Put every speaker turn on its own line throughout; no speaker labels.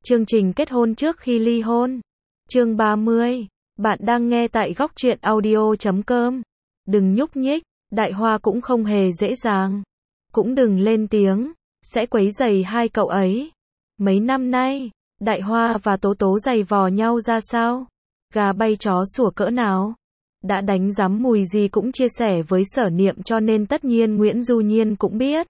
Chương trình kết hôn trước khi ly hôn. Chương 30. Bạn đang nghe tại góc truyện audio.com. Đừng nhúc nhích, Đại Hoa cũng không hề dễ dàng. Cũng đừng lên tiếng, sẽ quấy rầy hai cậu ấy. Mấy năm nay, Đại Hoa và Tố Tố giày vò nhau ra sao? Gà bay chó sủa cỡ nào? Đã đánh giám mùi gì cũng chia sẻ với Sở Niệm, cho nên tất nhiên Nguyễn Du Nhiên cũng biết.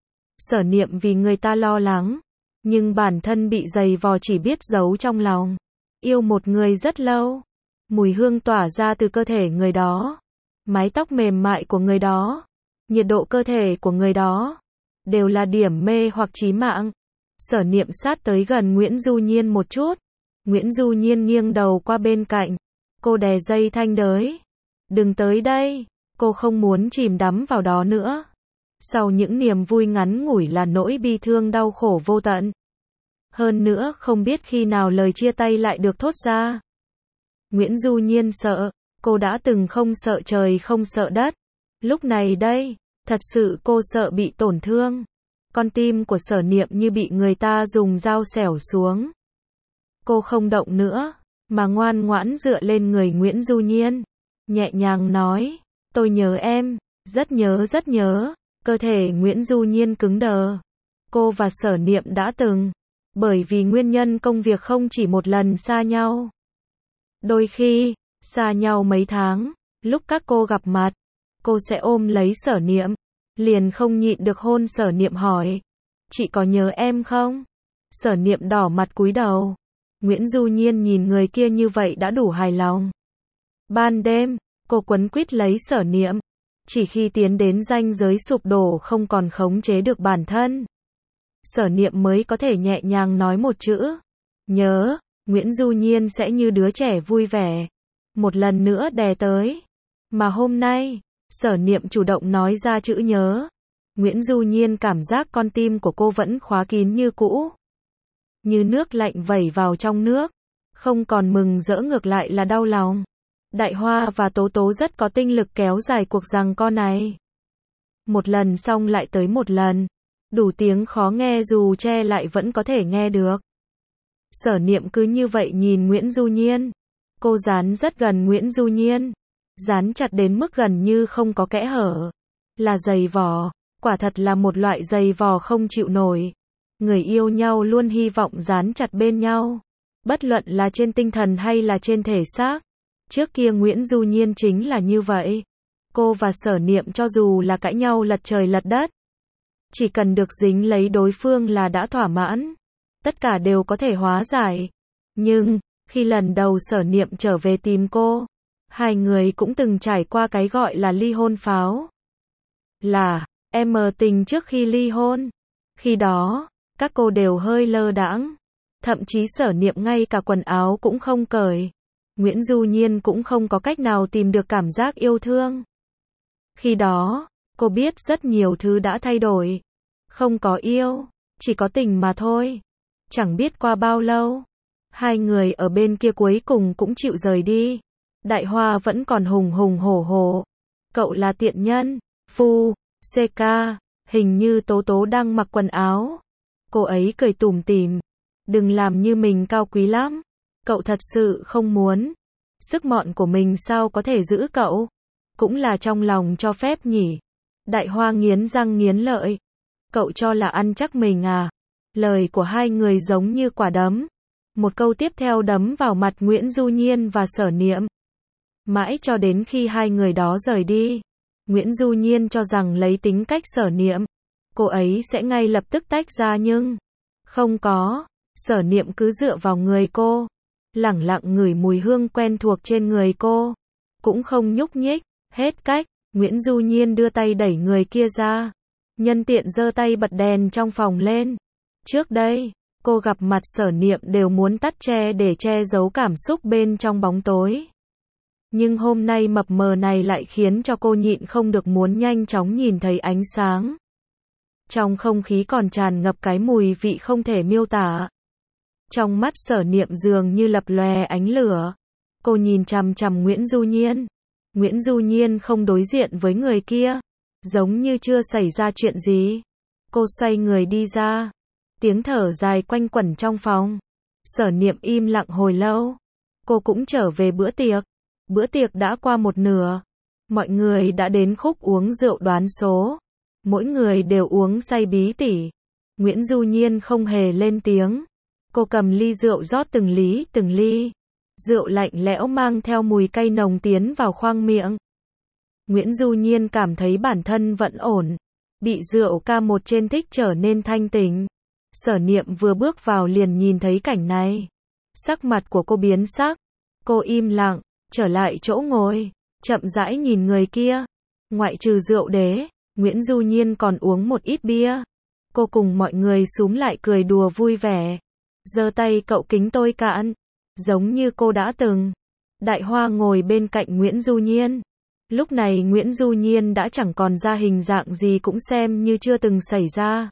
Sở Niệm vì người ta lo lắng, nhưng bản thân bị giày vò chỉ biết giấu trong lòng. Yêu một người rất lâu, mùi hương tỏa ra từ cơ thể người đó, mái tóc mềm mại của người đó, nhiệt độ cơ thể của người đó, đều là điểm mê hoặc chí mạng. Sở Niệm sát tới gần Nguyễn Du Nhiên một chút. Nguyễn Du Nhiên nghiêng đầu qua bên cạnh. Cô đè dây thanh đới. Đừng tới đây, cô không muốn chìm đắm vào đó nữa. Sau những niềm vui ngắn ngủi là nỗi bi thương đau khổ vô tận. Hơn nữa không biết khi nào lời chia tay lại được thốt ra. Nguyễn Du Nhiên sợ, cô đã từng không sợ trời không sợ đất. Lúc này đây, thật sự cô sợ bị tổn thương. Con tim của Sở Niệm như bị người ta dùng dao xẻo xuống. Cô không động nữa, mà ngoan ngoãn dựa lên người Nguyễn Du Nhiên. Nhẹ nhàng nói, tôi nhớ em, rất nhớ rất nhớ. Cơ thể Nguyễn Du Nhiên cứng đờ. Cô và Sở Niệm đã từng, bởi vì nguyên nhân công việc không chỉ một lần xa nhau. Đôi khi, xa nhau mấy tháng, lúc các cô gặp mặt, cô sẽ ôm lấy Sở Niệm, liền không nhịn được hôn Sở Niệm hỏi, chị có nhớ em không? Sở Niệm đỏ mặt cúi đầu. Nguyễn Du Nhiên nhìn người kia như vậy đã đủ hài lòng. Ban đêm, cô quấn quýt lấy Sở Niệm. Chỉ khi tiến đến ranh giới sụp đổ không còn khống chế được bản thân, Sở Niệm mới có thể nhẹ nhàng nói một chữ. Nhớ. Nguyễn Du Nhiên sẽ như đứa trẻ vui vẻ, một lần nữa đè tới. Mà hôm nay, Sở Niệm chủ động nói ra chữ nhớ. Nguyễn Du Nhiên cảm giác con tim của cô vẫn khóa kín như cũ. Như nước lạnh vẩy vào trong nước, không còn mừng rỡ ngược lại là đau lòng. Đại Hoa và Tố Tố rất có tinh lực kéo dài cuộc giằng co này. Một lần xong lại tới một lần, đủ tiếng khó nghe dù che lại vẫn có thể nghe được. Sở Niệm cứ như vậy nhìn Nguyễn Du Nhiên. Cô dán rất gần Nguyễn Du Nhiên, dán chặt đến mức gần như không có kẽ hở. Là giày vò, quả thật là một loại giày vò không chịu nổi. Người yêu nhau luôn hy vọng dán chặt bên nhau, bất luận là trên tinh thần hay là trên thể xác. Trước kia Nguyễn Du Nhiên chính là như vậy. Cô và Sở Niệm cho dù là cãi nhau lật trời lật đất, chỉ cần được dính lấy đối phương là đã thỏa mãn. Tất cả đều có thể hóa giải. Nhưng, khi lần đầu Sở Niệm trở về tìm cô, hai người cũng từng trải qua cái gọi là ly hôn pháo. Là, em mờ tình trước khi ly hôn. Khi đó, các cô đều hơi lơ đãng. Thậm chí Sở Niệm ngay cả quần áo cũng không cởi. Nguyễn Du Nhiên cũng không có cách nào tìm được cảm giác yêu thương. Khi đó, cô biết rất nhiều thứ đã thay đổi. Không có yêu, chỉ có tình mà thôi. Chẳng biết qua bao lâu, hai người ở bên kia cuối cùng cũng chịu rời đi. Đại Hoa vẫn còn hùng hùng hổ hổ. Cậu là tiện nhân. Phu, CK, hình như Tố Tố đang mặc quần áo. Cô ấy cười tủm tỉm. Đừng làm như mình cao quý lắm. Cậu thật sự không muốn. Sức mọn của mình sao có thể giữ cậu? Cũng là trong lòng cho phép nhỉ. Đại Hoa nghiến răng nghiến lợi. Cậu cho là ăn chắc mình à? Lời của hai người giống như quả đấm. Một câu tiếp theo đấm vào mặt Nguyễn Du Nhiên và Sở Niệm. Mãi cho đến khi hai người đó rời đi, Nguyễn Du Nhiên cho rằng lấy tính cách Sở Niệm, cô ấy sẽ ngay lập tức tách ra nhưng không có. Sở Niệm cứ dựa vào người cô, lẳng lặng ngửi mùi hương quen thuộc trên người cô, cũng không nhúc nhích. Hết cách, Nguyễn Du Nhiên đưa tay đẩy người kia ra, nhân tiện giơ tay bật đèn trong phòng lên. Trước đây, cô gặp mặt Sở Niệm đều muốn tắt che để che giấu cảm xúc bên trong bóng tối. Nhưng hôm nay mập mờ này lại khiến cho cô nhịn không được muốn nhanh chóng nhìn thấy ánh sáng. Trong không khí còn tràn ngập cái mùi vị không thể miêu tả. Trong mắt Sở Niệm dường như lập lòe ánh lửa. Cô nhìn chằm chằm Nguyễn Du Nhiên. Nguyễn Du Nhiên không đối diện với người kia, giống như chưa xảy ra chuyện gì. Cô xoay người đi ra. Tiếng thở dài quanh quẩn trong phòng. Sở Niệm im lặng hồi lâu. Cô cũng trở về bữa tiệc. Bữa tiệc đã qua một nửa. Mọi người đã đến khúc uống rượu đoán số. Mỗi người đều uống say bí tỉ. Nguyễn Du Nhiên không hề lên tiếng. Cô cầm ly rượu rót từng ly. Rượu lạnh lẽo mang theo mùi cay nồng tiến vào khoang miệng. Nguyễn Du Nhiên cảm thấy bản thân vẫn ổn. Bị rượu ca một trên thích trở nên thanh tỉnh. Sở Niệm vừa bước vào liền nhìn thấy cảnh này. Sắc mặt của cô biến sắc. Cô im lặng, trở lại chỗ ngồi, chậm rãi nhìn người kia. Ngoại trừ rượu đế, Nguyễn Du Nhiên còn uống một ít bia. Cô cùng mọi người xúm lại cười đùa vui vẻ. Giơ tay cậu kính tôi cạn. Giống như cô đã từng. Đại Hoa ngồi bên cạnh Nguyễn Du Nhiên. Lúc này Nguyễn Du Nhiên đã chẳng còn ra hình dạng gì cũng xem như chưa từng xảy ra.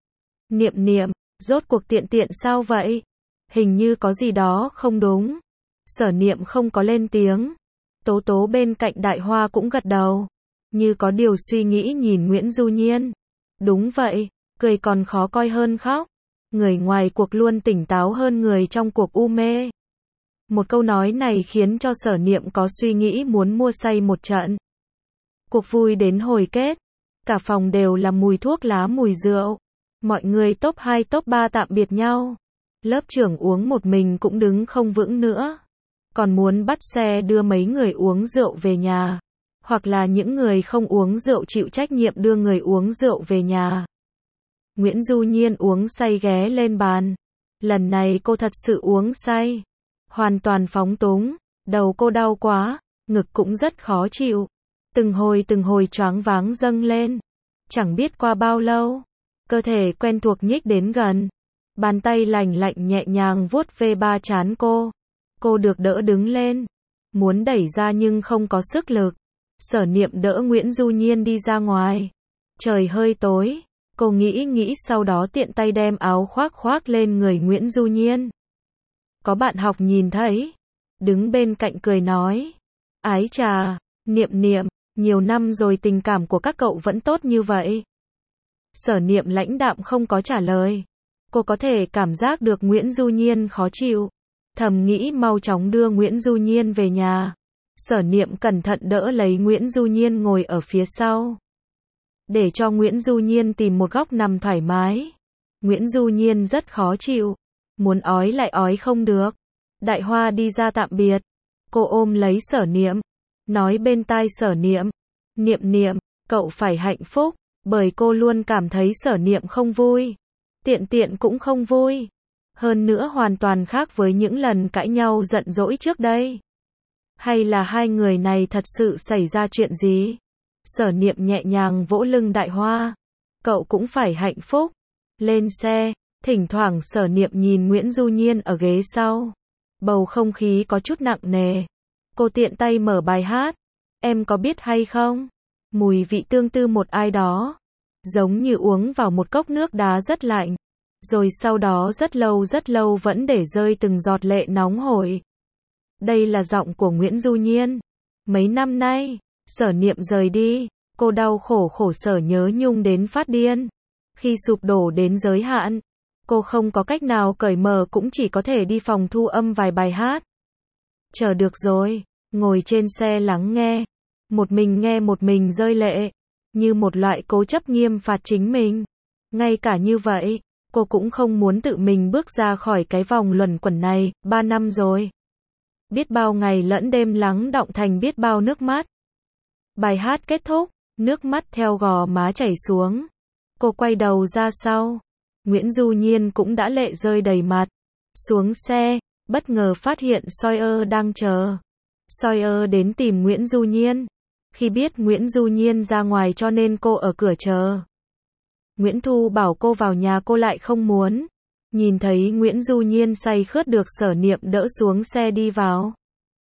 Niệm, rốt cuộc tiện sao vậy? Hình như có gì đó không đúng. Sở Niệm không có lên tiếng. Tố Tố bên cạnh Đại Hoa cũng gật đầu. Như có điều suy nghĩ nhìn Nguyễn Du Nhiên. Đúng vậy, cười còn khó coi hơn khóc. Người ngoài cuộc luôn tỉnh táo hơn người trong cuộc u mê. Một câu nói này khiến cho Sở Niệm có suy nghĩ muốn mua say một trận. Cuộc vui đến hồi kết. Cả phòng đều là mùi thuốc lá mùi rượu. Mọi người top 2 top 3 tạm biệt nhau. Lớp trưởng uống một mình cũng đứng không vững nữa. Còn muốn bắt xe đưa mấy người uống rượu về nhà. Hoặc là những người không uống rượu chịu trách nhiệm đưa người uống rượu về nhà. Nguyễn Du Nhiên uống say ghé lên bàn. Lần này cô thật sự uống say. Hoàn toàn phóng túng. Đầu cô đau quá. Ngực cũng rất khó chịu. Từng hồi choáng váng dâng lên. Chẳng biết qua bao lâu. Cơ thể quen thuộc nhích đến gần. Bàn tay lành lạnh nhẹ nhàng vuốt ve ba trán cô. Cô được đỡ đứng lên. Muốn đẩy ra nhưng không có sức lực. Sở Niệm đỡ Nguyễn Du Nhiên đi ra ngoài. Trời hơi tối. Cô nghĩ sau đó tiện tay đem áo khoác lên người Nguyễn Du Nhiên. Có bạn học nhìn thấy. Đứng bên cạnh cười nói. Ái chà, Niệm, nhiều năm rồi tình cảm của các cậu vẫn tốt như vậy. Sở Niệm lãnh đạm không có trả lời. Cô có thể cảm giác được Nguyễn Du Nhiên khó chịu. Thầm nghĩ mau chóng đưa Nguyễn Du Nhiên về nhà. Sở Niệm cẩn thận đỡ lấy Nguyễn Du Nhiên ngồi ở phía sau. Để cho Nguyễn Du Nhiên tìm một góc nằm thoải mái. Nguyễn Du Nhiên rất khó chịu. Muốn ói lại ói không được. Đại Hoa đi ra tạm biệt. Cô ôm lấy Sở Niệm. Nói bên tai Sở Niệm. Niệm, cậu phải hạnh phúc. Bởi cô luôn cảm thấy Sở Niệm không vui. Tiện cũng không vui. Hơn nữa hoàn toàn khác với những lần cãi nhau giận dỗi trước đây. Hay là hai người này thật sự xảy ra chuyện gì? Sở Niệm nhẹ nhàng vỗ lưng Đại Hoa. Cậu cũng phải hạnh phúc. Lên xe, thỉnh thoảng Sở Niệm nhìn Nguyễn Du Nhiên ở ghế sau. Bầu không khí có chút nặng nề. Cô tiện tay mở bài hát. Em có biết hay không? Mùi vị tương tư một ai đó. Giống như uống vào một cốc nước đá rất lạnh. Rồi sau đó rất lâu vẫn để rơi từng giọt lệ nóng hổi. Đây là giọng của Nguyễn Du Nhiên. Mấy năm nay, Sở Niệm rời đi, cô đau khổ sở nhớ nhung đến phát điên. Khi sụp đổ đến giới hạn, cô không có cách nào cởi mở cũng chỉ có thể đi phòng thu âm vài bài hát. Chờ được rồi, ngồi trên xe lắng nghe. Một mình nghe một mình rơi lệ. Như một loại cố chấp nghiêm phạt chính mình. Ngay cả như vậy, cô cũng không muốn tự mình bước ra khỏi cái vòng luẩn quẩn này. 3 năm rồi. Biết bao ngày lẫn đêm lắng đọng thành biết bao nước mắt. Bài hát kết thúc, nước mắt theo gò má chảy xuống. Cô quay đầu ra sau. Nguyễn Du Nhiên cũng đã lệ rơi đầy mặt. Xuống xe, bất ngờ phát hiện Sawyer đang chờ. Sawyer đến tìm Nguyễn Du Nhiên. Khi biết Nguyễn Du Nhiên ra ngoài cho nên cô ở cửa chờ. Nguyễn Thu bảo cô vào nhà cô lại không muốn. Nhìn thấy Nguyễn Du Nhiên say khướt được Sở Niệm đỡ xuống xe đi vào.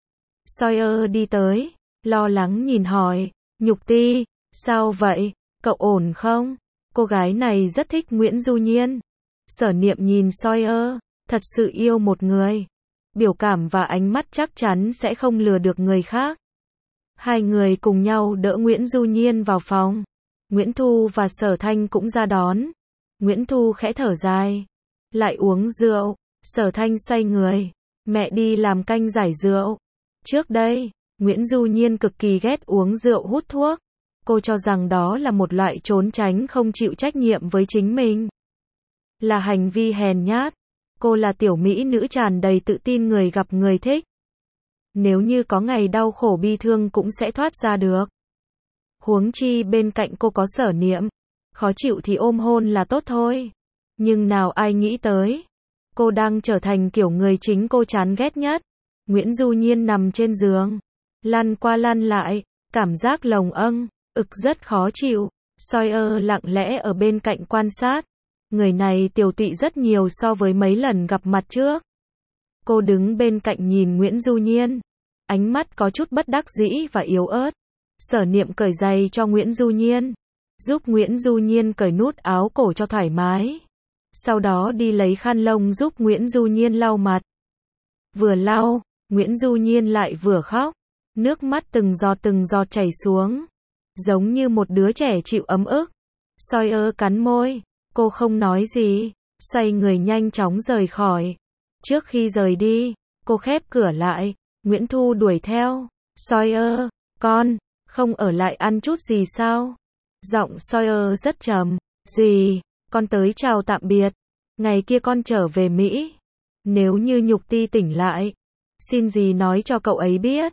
Sawyer đi tới, lo lắng nhìn hỏi, Nhục Ti, sao vậy, cậu ổn không? Cô gái này rất thích Nguyễn Du Nhiên. Sở Niệm nhìn Sawyer, thật sự yêu một người. Biểu cảm và ánh mắt chắc chắn sẽ không lừa được người khác. Hai người cùng nhau đỡ Nguyễn Du Nhiên vào phòng. Nguyễn Thu và Sở Thanh cũng ra đón. Nguyễn Thu khẽ thở dài. Lại uống rượu, Sở Thanh xoay người. Mẹ đi làm canh giải rượu. Trước đây, Nguyễn Du Nhiên cực kỳ ghét uống rượu hút thuốc. Cô cho rằng đó là một loại trốn tránh không chịu trách nhiệm với chính mình. Là hành vi hèn nhát. Cô là tiểu mỹ nữ tràn đầy tự tin người gặp người thích. Nếu như có ngày đau khổ bi thương cũng sẽ thoát ra được. Huống chi bên cạnh cô có Sở Niệm. Khó chịu thì ôm hôn là tốt thôi. Nhưng nào ai nghĩ tới. Cô đang trở thành kiểu người chính cô chán ghét nhất. Nguyễn Du Nhiên nằm trên giường. Lăn qua lăn lại. Cảm giác lồng ực rất khó chịu. Sawyer lặng lẽ ở bên cạnh quan sát. Người này tiều tụy rất nhiều so với mấy lần gặp mặt trước. Cô đứng bên cạnh nhìn Nguyễn Du Nhiên. Ánh mắt có chút bất đắc dĩ và yếu ớt. Sở Niệm cởi giày cho Nguyễn Du Nhiên. Giúp Nguyễn Du Nhiên cởi nút áo cổ cho thoải mái. Sau đó đi lấy khăn lông giúp Nguyễn Du Nhiên lau mặt. Vừa lau, Nguyễn Du Nhiên lại vừa khóc. Nước mắt từng giọt chảy xuống. Giống như một đứa trẻ chịu ấm ức. Sawyer cắn môi. Cô không nói gì. Xoay người nhanh chóng rời khỏi. Trước khi rời đi, cô khép cửa lại. Nguyễn Thu đuổi theo. Sawyer, con, không ở lại ăn chút gì sao? Giọng Sawyer rất trầm. Gì? Con tới chào tạm biệt. Ngày kia con trở về Mỹ. Nếu như Nhục Ti tỉnh lại, xin gì nói cho cậu ấy biết.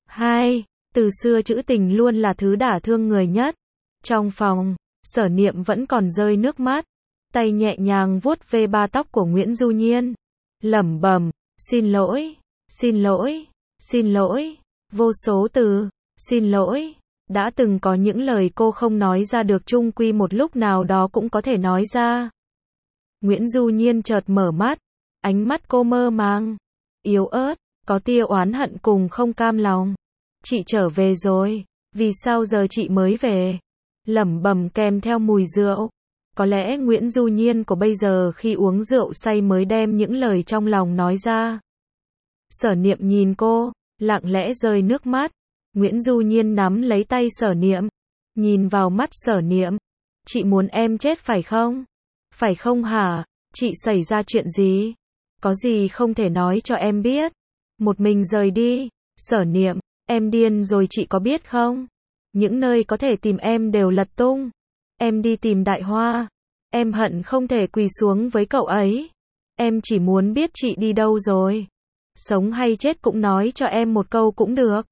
Từ xưa chữ tình luôn là thứ đả thương người nhất. Trong phòng, Sở Niệm vẫn còn rơi nước mắt. Tay nhẹ nhàng vuốt ve ba tóc của Nguyễn Du Nhiên. Lẩm bẩm, xin lỗi, xin lỗi, xin lỗi. Vô số từ, xin lỗi. Đã từng có những lời cô không nói ra được chung quy một lúc nào đó cũng có thể nói ra. Nguyễn Du Nhiên chợt mở mắt. Ánh mắt cô mơ màng, yếu ớt, có tia oán hận cùng không cam lòng. Chị trở về rồi, vì sao giờ chị mới về? Lẩm bẩm kèm theo mùi rượu. Có lẽ Nguyễn Du Nhiên của bây giờ khi uống rượu say mới đem những lời trong lòng nói ra. Sở Niệm nhìn cô, lặng lẽ rơi nước mắt. Nguyễn Du Nhiên nắm lấy tay Sở Niệm, nhìn vào mắt Sở Niệm. Chị muốn em chết phải không? Phải không hả? Chị xảy ra chuyện gì? Có gì không thể nói cho em biết? Một mình rời đi. Sở Niệm, em điên rồi chị có biết không? Những nơi có thể tìm em đều lật tung. Em đi tìm Đại Hoa. Em hận không thể quỳ xuống với cậu ấy. Em chỉ muốn biết chị đi đâu rồi. Sống hay chết cũng nói cho em một câu cũng được.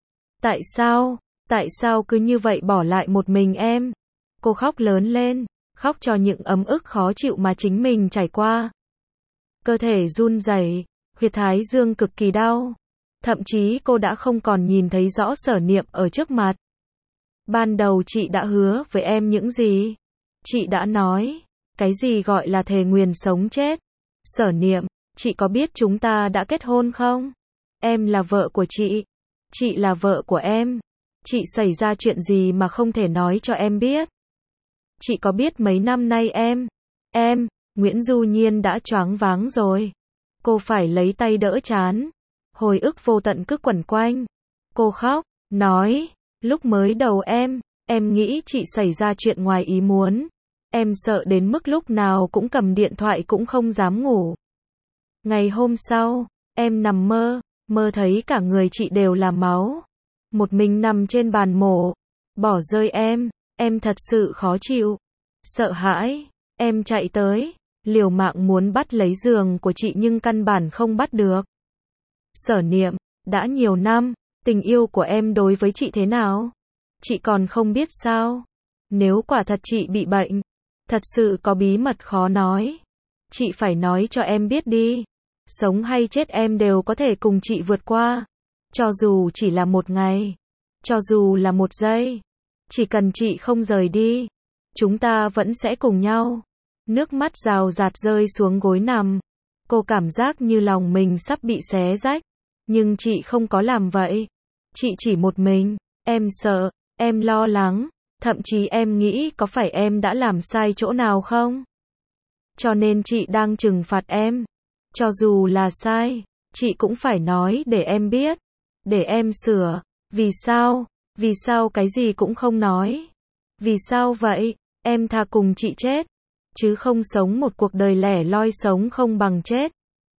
Tại sao cứ như vậy bỏ lại một mình em? Cô khóc lớn lên, khóc cho những ấm ức khó chịu mà chính mình trải qua. Cơ thể run rẩy, huyệt thái dương cực kỳ đau. Thậm chí cô đã không còn nhìn thấy rõ Sở Niệm ở trước mặt. Ban đầu chị đã hứa với em những gì? Chị đã nói, cái gì gọi là thề nguyền sống chết? Sở Niệm, chị có biết chúng ta đã kết hôn không? Em là vợ của chị là vợ của em. Chị xảy ra chuyện gì mà không thể nói cho em biết? Chị có biết mấy năm nay Nguyễn Du Nhiên đã choáng váng rồi. Cô phải lấy tay đỡ trán. Hồi ức vô tận cứ quẩn quanh. Cô khóc, nói, lúc mới đầu em nghĩ chị xảy ra chuyện ngoài ý muốn. Em sợ đến mức lúc nào cũng cầm điện thoại cũng không dám ngủ. Ngày hôm sau, em nằm mơ thấy cả người chị đều là máu. Một mình nằm trên bàn mổ, bỏ rơi em thật sự khó chịu. Sợ hãi, em chạy tới, liều mạng muốn bắt lấy giường của chị nhưng căn bản không bắt được. Sở Niệm, đã nhiều năm, tình yêu của em đối với chị thế nào? Chị còn không biết sao? Nếu quả thật chị bị bệnh, thật sự có bí mật khó nói, chị phải nói cho em biết đi. Sống hay chết em đều có thể cùng chị vượt qua. Cho dù chỉ là một ngày, cho dù là một giây, chỉ cần chị không rời đi, chúng ta vẫn sẽ cùng nhau. Nước mắt rào rạt rơi xuống gối nằm. Cô cảm giác như lòng mình sắp bị xé rách. Nhưng chị không có làm vậy. Chị chỉ một mình. Em sợ, em lo lắng. Thậm chí em nghĩ có phải em đã làm sai chỗ nào không? Cho nên chị đang trừng phạt em. Cho dù là sai, chị cũng phải nói để em biết. Để em sửa. Vì sao? Vì sao cái gì cũng không nói? Vì sao vậy? Em thà cùng chị chết, chứ không sống một cuộc đời lẻ loi sống không bằng chết.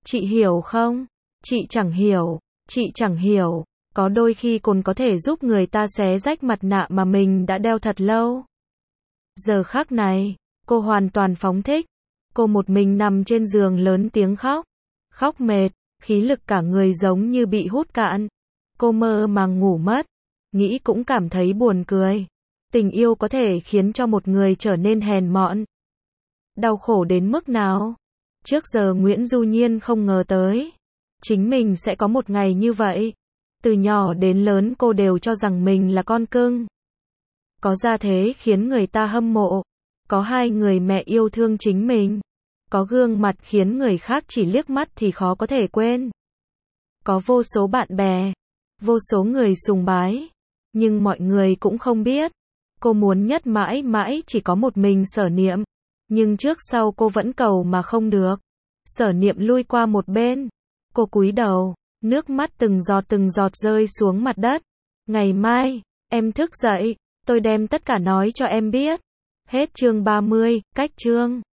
Chị hiểu không? Chị chẳng hiểu. Chị chẳng hiểu. Có đôi khi còn có thể giúp người ta xé rách mặt nạ mà mình đã đeo thật lâu. Giờ khắc này, cô hoàn toàn phóng thích. Cô một mình nằm trên giường lớn tiếng khóc. Khóc mệt, khí lực cả người giống như bị hút cạn. Cô mơ màng ngủ mất. Nghĩ cũng cảm thấy buồn cười. Tình yêu có thể khiến cho một người trở nên hèn mọn. Đau khổ đến mức nào? Trước giờ Nguyễn Du Nhiên không ngờ tới. Chính mình sẽ có một ngày như vậy. Từ nhỏ đến lớn cô đều cho rằng mình là con cưng. Có gia thế khiến người ta hâm mộ. Có hai người mẹ yêu thương chính mình. Có gương mặt khiến người khác chỉ liếc mắt thì khó có thể quên. Có vô số bạn bè. Vô số người sùng bái. Nhưng mọi người cũng không biết. Cô muốn nhất mãi mãi chỉ có một mình Sở Niệm. Nhưng trước sau cô vẫn cầu mà không được. Sở Niệm lui qua một bên. Cô cúi đầu. Nước mắt từng giọt rơi xuống mặt đất. Ngày mai, em thức dậy. Tôi đem tất cả nói cho em biết. Hết chương 30, cách chương.